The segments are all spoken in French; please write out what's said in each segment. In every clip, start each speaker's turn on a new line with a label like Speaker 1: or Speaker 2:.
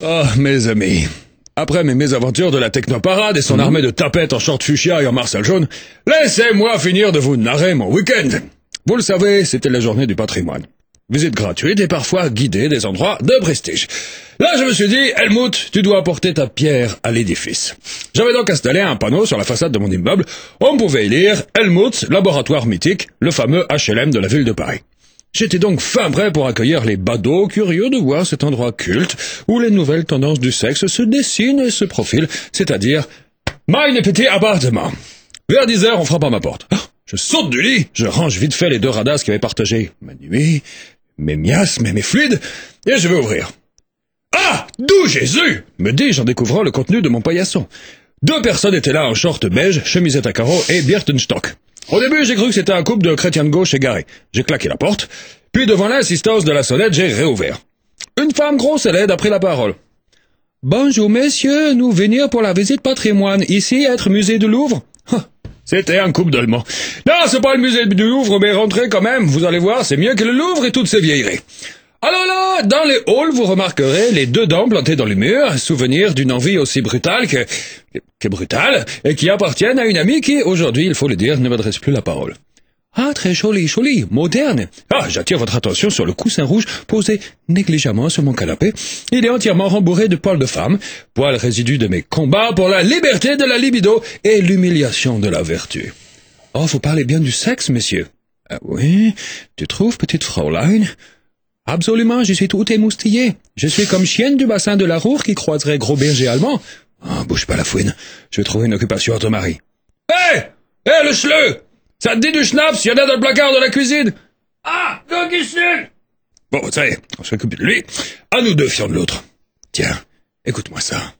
Speaker 1: Oh, mes amis, après mes mésaventures de la technoparade et son armée de tapettes en short fuchsia et en Marcel jaune, laissez-moi finir de vous narrer mon week-end. Vous le savez, c'était la journée du patrimoine. Visite gratuite et parfois guidée des endroits de prestige. Là, je me suis dit, Helmut, tu dois apporter ta pierre à l'édifice. J'avais donc installé un panneau sur la façade de mon immeuble. On pouvait y lire « Helmut, laboratoire mythique, le fameux HLM de la ville de Paris ». J'étais donc fin prêt pour accueillir les badauds curieux de voir cet endroit culte où les nouvelles tendances du sexe se dessinent et se profilent, c'est-à-dire « Mein petit appartement ». Vers 10h, on frappe à ma porte. Je saute du lit, je range vite fait les deux radasses qui avaient partagé ma nuit, mes miasmes et mes fluides, et je vais ouvrir. Ah, d'où Jésus, me dis-je en découvrant le contenu de mon paillasson. Deux personnes étaient là en short beige, chemisette à carreaux et Birkenstock. Au début, j'ai cru que c'était un couple de chrétiens de gauche égarés. J'ai claqué la porte, puis devant l'insistance de la sonnette, j'ai réouvert. Une femme grosse et laide a pris la parole. « Bonjour messieurs, nous venir pour la visite patrimoine, ici être musée du Louvre ?» C'était un couple d'Allemands. « Non, c'est pas le musée du Louvre, mais rentrez quand même, vous allez voir, c'est mieux que le Louvre et toutes ces vieilleries. » Alors là, dans les halls, vous remarquerez les deux dents plantées dans les murs, souvenir d'une envie aussi brutale que brutale, et qui appartiennent à une amie qui, aujourd'hui, il faut le dire, ne m'adresse plus la parole. Ah, très joli, joli, moderne. Ah, j'attire votre attention sur le coussin rouge posé négligemment sur mon canapé. Il est entièrement rembourré de poils de femme, poils résidus de mes combats pour la liberté de la libido et l'humiliation de la vertu. Oh, vous parlez bien du sexe, monsieur. Ah oui, tu trouves, petite Fraulein? Absolument, je suis tout émoustillé. Je suis comme chienne du bassin de la Roure qui croiserait gros berger allemand. Oh, bouge pas la fouine, je vais trouver une occupation à ton mari. Hé! Hé, le schleu! Ça te dit du schnaps, il y en a dans le placard de la cuisine. Ah, Gogischen! Bon, ça y est, on s'occupe de lui. À nous deux, fions de l'autre. Tiens, écoute-moi ça.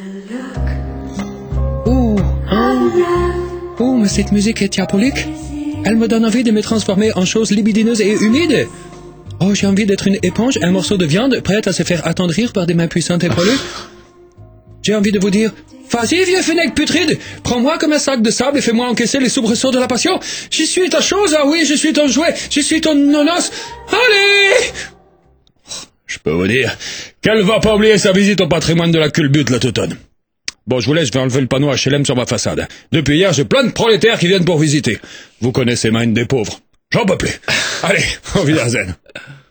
Speaker 1: Oh, mais cette musique est diabolique. Elle me donne envie de me transformer en chose libidineuses et humide. Oh, j'ai envie d'être une éponge, un morceau de viande, prête à se faire attendrir par des mains puissantes et poilues. J'ai envie de vous dire... Vas-y, vieux fenêtre putride, prends-moi comme un sac de sable et fais-moi encaisser les soubresauts de la passion. Je suis ta chose, ah oui, je suis ton jouet, je suis ton nonos. Allez! Je peux vous dire qu'elle va pas oublier sa visite au patrimoine de la culbute la teutonne. Bon, je vous laisse, je vais enlever le panneau HLM sur ma façade. Depuis hier, j'ai plein de prolétaires qui viennent pour visiter. Vous connaissez Mine des pauvres. J'en peux plus. Allez, au Wiedersehen.